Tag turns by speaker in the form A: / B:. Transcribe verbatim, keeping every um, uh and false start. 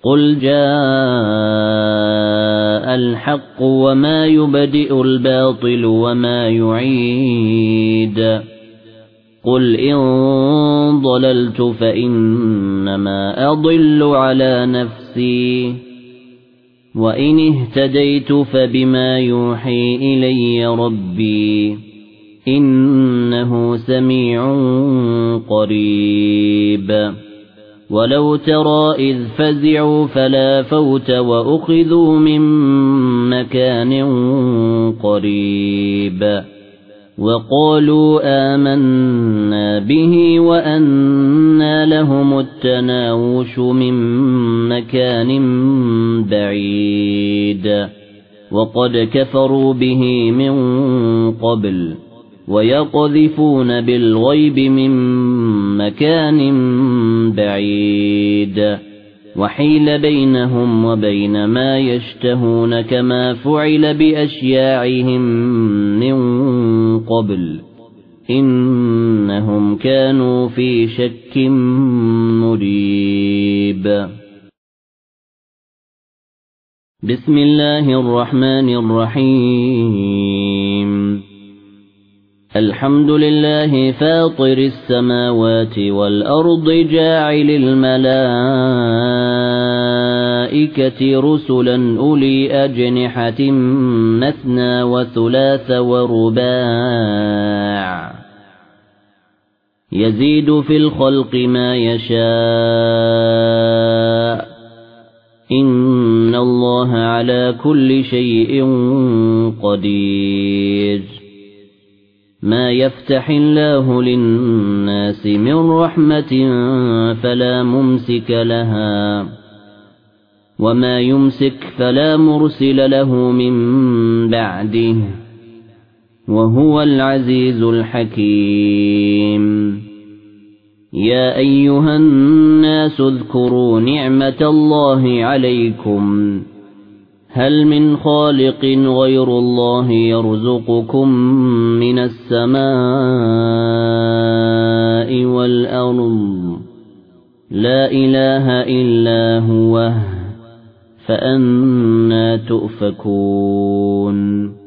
A: قل جاء الحق وما يبدئ الباطل وما يعيد قل إن ضللت فإنما أضل على نفسي وإن اهتديت فبما يوحي إلي ربي إنه سميع قريب ولو ترى إذ فزعوا فلا فوت وأخذوا من مكان قريب وقالوا آمنا به وأنى لهم التناوش من مكان بعيد وقد كفروا به من قبل ويقذفون بالغيب من مكان بعيد وحيل بينهم وبين ما يشتهون كما فعل بأشياعهم من قبل إنهم كانوا في شك مريب. بسم الله الرحمن الرحيم. الحمد لله فاطر السماوات والأرض جاعل الملائكة رسلا أولي أجنحة مثنى وثلاث ورباع يزيد في الخلق ما يشاء إن الله على كل شيء قدير. ما يفتح الله للناس من رحمة فلا ممسك لها وما يمسك فلا مرسل له من بعده وهو العزيز الحكيم. يا أيها الناس اذكروا نعمة الله عليكم هل من خالق غير الله يرزقكم من السماء والأرض لا إله إلا هو فأنى تؤفكون.